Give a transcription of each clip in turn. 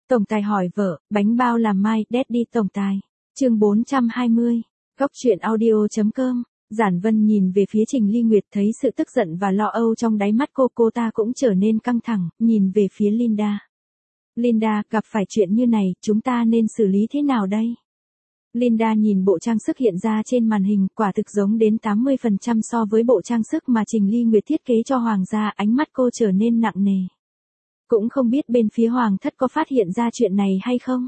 Tổng tài hỏi vợ, bánh bao làm mai, Daddy tổng tài. Chương 420. Góc truyện audio.com. Giản Vân nhìn về phía Trình Ly Nguyệt, thấy sự tức giận và lo âu trong đáy mắt cô ta cũng trở nên căng thẳng, nhìn về phía Linda. Linda, gặp phải chuyện như này, chúng ta nên xử lý thế nào đây? Linda nhìn bộ trang sức hiện ra trên màn hình, quả thực giống đến 80% so với bộ trang sức mà Trình Ly Nguyệt thiết kế cho Hoàng gia, ánh mắt cô trở nên nặng nề. Cũng không biết bên phía Hoàng thất có phát hiện ra chuyện này hay không?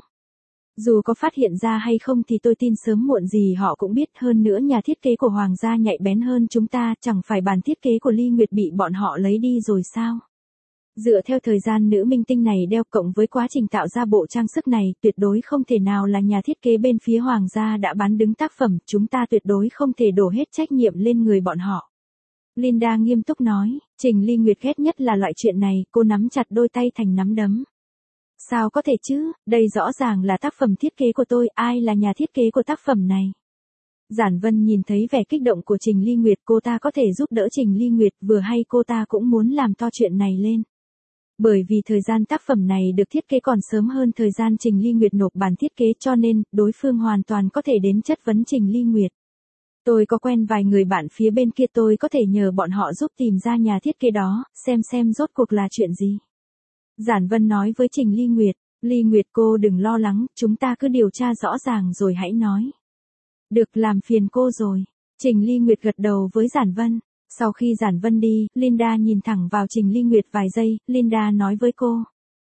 Dù có phát hiện ra hay không thì tôi tin sớm muộn gì họ cũng biết, hơn nữa nhà thiết kế của Hoàng gia nhạy bén hơn chúng ta, chẳng phải bản thiết kế của Ly Nguyệt bị bọn họ lấy đi rồi sao? Dựa theo thời gian nữ minh tinh này đeo cộng với quá trình tạo ra bộ trang sức này, tuyệt đối không thể nào là nhà thiết kế bên phía Hoàng gia đã bán đứng tác phẩm, chúng ta tuyệt đối không thể đổ hết trách nhiệm lên người bọn họ. Linda nghiêm túc nói, Trình Ly Nguyệt ghét nhất là loại chuyện này, cô nắm chặt đôi tay thành nắm đấm. Sao có thể chứ, đây rõ ràng là tác phẩm thiết kế của tôi, ai là nhà thiết kế của tác phẩm này? Giản Vân nhìn thấy vẻ kích động của Trình Ly Nguyệt, cô ta có thể giúp đỡ Trình Ly Nguyệt, vừa hay cô ta cũng muốn làm to chuyện này lên. Bởi vì thời gian tác phẩm này được thiết kế còn sớm hơn thời gian Trình Ly Nguyệt nộp bản thiết kế, cho nên, đối phương hoàn toàn có thể đến chất vấn Trình Ly Nguyệt. Tôi có quen vài người bạn phía bên kia, tôi có thể nhờ bọn họ giúp tìm ra nhà thiết kế đó, xem rốt cuộc là chuyện gì. Giản Vân nói với Trình Ly Nguyệt, Ly Nguyệt cô đừng lo lắng, chúng ta cứ điều tra rõ ràng rồi hãy nói. Được, làm phiền cô rồi. Trình Ly Nguyệt gật đầu với Giản Vân. Sau khi Giản Vân đi, Linda nhìn thẳng vào Trình Ly Nguyệt vài giây, Linda nói với cô.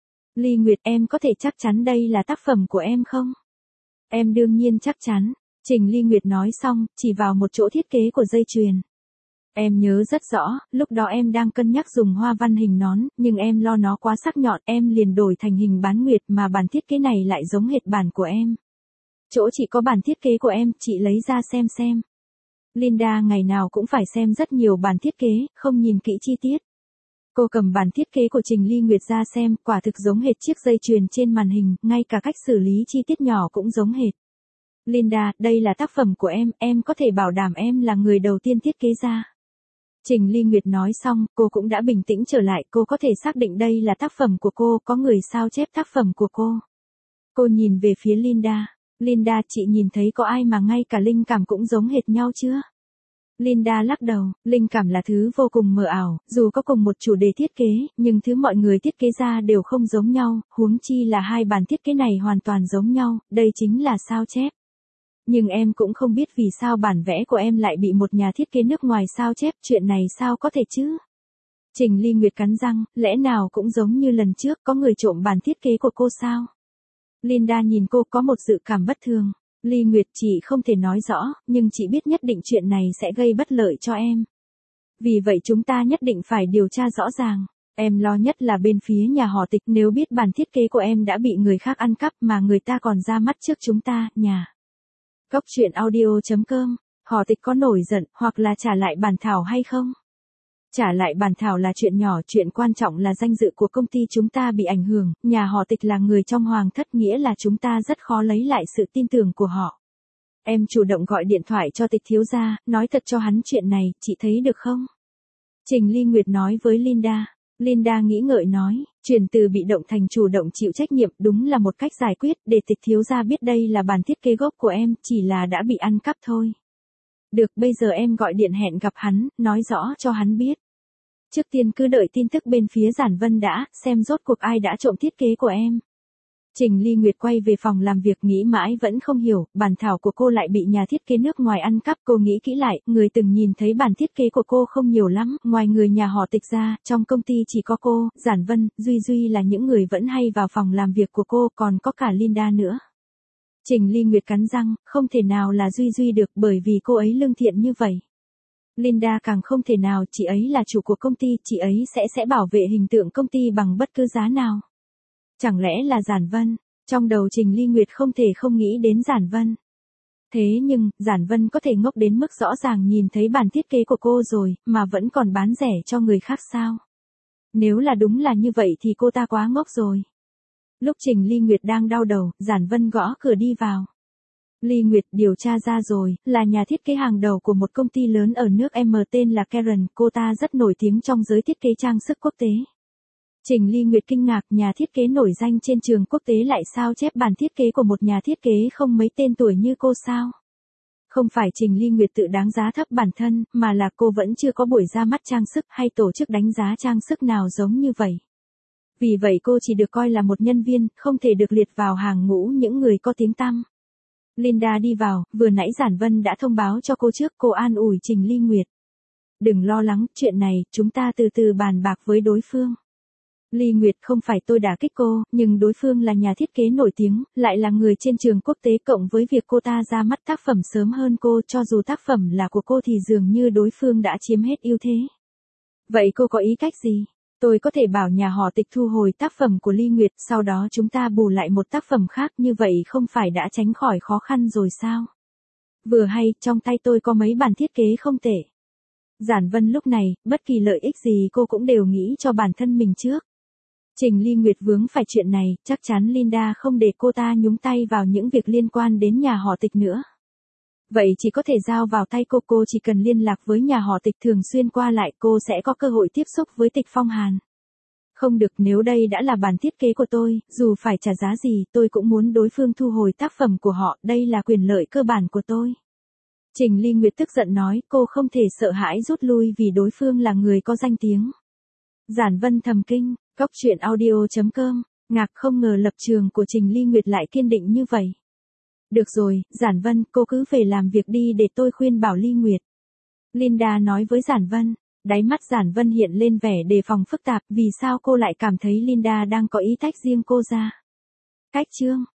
Ly Nguyệt, em có thể chắc chắn đây là tác phẩm của em không? Em đương nhiên chắc chắn. Trình Ly Nguyệt nói xong, chỉ vào một chỗ thiết kế của dây chuyền. Em nhớ rất rõ, lúc đó em đang cân nhắc dùng hoa văn hình nón, nhưng em lo nó quá sắc nhọn, em liền đổi thành hình bán nguyệt, mà bản thiết kế này lại giống hệt bản của em. Chỗ chỉ có bản thiết kế của em, chị lấy ra xem. Linda ngày nào cũng phải xem rất nhiều bản thiết kế, không nhìn kỹ chi tiết. Cô cầm bản thiết kế của Trình Ly Nguyệt ra xem, quả thực giống hệt chiếc dây chuyền trên màn hình, ngay cả cách xử lý chi tiết nhỏ cũng giống hệt. Linda, đây là tác phẩm của em có thể bảo đảm em là người đầu tiên thiết kế ra. Trình Ly Nguyệt nói xong, cô cũng đã bình tĩnh trở lại, cô có thể xác định đây là tác phẩm của cô, có người sao chép tác phẩm của cô. Cô nhìn về phía Linda. Linda, chị nhìn thấy có ai mà ngay cả linh cảm cũng giống hệt nhau chưa? Linda lắc đầu, linh cảm là thứ vô cùng mờ ảo, dù có cùng một chủ đề thiết kế, nhưng thứ mọi người thiết kế ra đều không giống nhau, huống chi là hai bản thiết kế này hoàn toàn giống nhau, đây chính là sao chép. Nhưng em cũng không biết vì sao bản vẽ của em lại bị một nhà thiết kế nước ngoài sao chép, chuyện này sao có thể chứ? Trình Ly Nguyệt cắn răng, lẽ nào cũng giống như lần trước, có người trộm bản thiết kế của cô sao? Linda nhìn cô có một dự cảm bất thường. Ly Nguyệt, chị không thể nói rõ, nhưng chị biết nhất định chuyện này sẽ gây bất lợi cho em. Vì vậy chúng ta nhất định phải điều tra rõ ràng. Em lo nhất là bên phía nhà họ Tịch, nếu biết bản thiết kế của em đã bị người khác ăn cắp mà người ta còn ra mắt trước chúng ta, nhà. Góc truyện audio.com, họ Tịch có nổi giận, hoặc là trả lại bản thảo hay không? Trả lại bản thảo là chuyện nhỏ, chuyện quan trọng là danh dự của công ty chúng ta bị ảnh hưởng, nhà họ Tịch là người trong Hoàng thất, nghĩa là chúng ta rất khó lấy lại sự tin tưởng của họ. Em chủ động gọi điện thoại cho Tịch thiếu gia, nói thật cho hắn chuyện này, chị thấy được không? Trình Ly Nguyệt nói với Linda. Linda nghĩ ngợi nói, chuyển từ bị động thành chủ động chịu trách nhiệm đúng là một cách giải quyết, để Tịch thiếu gia biết đây là bản thiết kế gốc của em, chỉ là đã bị ăn cắp thôi. Được, bây giờ em gọi điện hẹn gặp hắn, nói rõ cho hắn biết. Trước tiên cứ đợi tin tức bên phía Giản Vân đã, xem rốt cuộc ai đã trộm thiết kế của em. Trình Ly Nguyệt quay về phòng làm việc, nghĩ mãi vẫn không hiểu, bản thảo của cô lại bị nhà thiết kế nước ngoài ăn cắp. Cô nghĩ kỹ lại, người từng nhìn thấy bản thiết kế của cô không nhiều lắm, ngoài người nhà họ Tịch ra, trong công ty chỉ có cô, Giản Vân, Duy là những người vẫn hay vào phòng làm việc của cô, còn có cả Linda nữa. Trình Ly Nguyệt cắn răng, không thể nào là Duy được, bởi vì cô ấy lương thiện như vậy. Linda càng không thể nào, chị ấy là chủ của công ty, chị ấy sẽ bảo vệ hình tượng công ty bằng bất cứ giá nào. Chẳng lẽ là Giản Vân? Trong đầu Trình Ly Nguyệt không thể không nghĩ đến Giản Vân. Thế nhưng, Giản Vân có thể ngốc đến mức rõ ràng nhìn thấy bản thiết kế của cô rồi, mà vẫn còn bán rẻ cho người khác sao? Nếu là đúng là như vậy thì cô ta quá ngốc rồi. Lúc Trình Ly Nguyệt đang đau đầu, Giản Vân gõ cửa đi vào. Ly Nguyệt, điều tra ra rồi, là nhà thiết kế hàng đầu của một công ty lớn ở nước M tên là Karen, cô ta rất nổi tiếng trong giới thiết kế trang sức quốc tế. Trình Ly Nguyệt kinh ngạc, nhà thiết kế nổi danh trên trường quốc tế lại sao chép bản thiết kế của một nhà thiết kế không mấy tên tuổi như cô sao? Không phải Trình Ly Nguyệt tự đáng giá thấp bản thân, mà là cô vẫn chưa có buổi ra mắt trang sức hay tổ chức đánh giá trang sức nào giống như vậy. Vì vậy cô chỉ được coi là một nhân viên, không thể được liệt vào hàng ngũ những người có tiếng tăm. Linda đi vào, vừa nãy Giản Vân đã thông báo cho cô trước, cô an ủi Trình Ly Nguyệt. Đừng lo lắng, chuyện này, chúng ta từ từ bàn bạc với đối phương. Ly Nguyệt, không phải tôi đả kích cô, nhưng đối phương là nhà thiết kế nổi tiếng, lại là người trên trường quốc tế, cộng với việc cô ta ra mắt tác phẩm sớm hơn cô, cho dù tác phẩm là của cô thì dường như đối phương đã chiếm hết ưu thế. Vậy cô có ý cách gì? Tôi có thể bảo nhà họ Tịch thu hồi tác phẩm của Ly Nguyệt, sau đó chúng ta bù lại một tác phẩm khác, như vậy không phải đã tránh khỏi khó khăn rồi sao? Vừa hay, trong tay tôi có mấy bản thiết kế không tệ. Giản Vân lúc này, bất kỳ lợi ích gì cô cũng đều nghĩ cho bản thân mình trước. Trình Ly Nguyệt vướng phải chuyện này, chắc chắn Linda không để cô ta nhúng tay vào những việc liên quan đến nhà họ Tịch nữa. Vậy chỉ có thể giao vào tay cô chỉ cần liên lạc với nhà họ Tịch thường xuyên qua lại, cô sẽ có cơ hội tiếp xúc với Tịch Phong Hàn. Không được, nếu đây đã là bản thiết kế của tôi, dù phải trả giá gì, tôi cũng muốn đối phương thu hồi tác phẩm của họ, đây là quyền lợi cơ bản của tôi. Trình Ly Nguyệt tức giận nói, cô không thể sợ hãi rút lui vì đối phương là người có danh tiếng. Giản Vân thầm kinh, Cóc Truyện Audio.com, ngạc không ngờ lập trường của Trình Ly Nguyệt lại kiên định như vậy. Được rồi, Giản Vân, cô cứ về làm việc đi để tôi khuyên bảo Ly Nguyệt. Linda nói với Giản Vân, đáy mắt Giản Vân hiện lên vẻ đề phòng phức tạp, vì sao cô lại cảm thấy Linda đang có ý tách riêng cô ra. Cách chương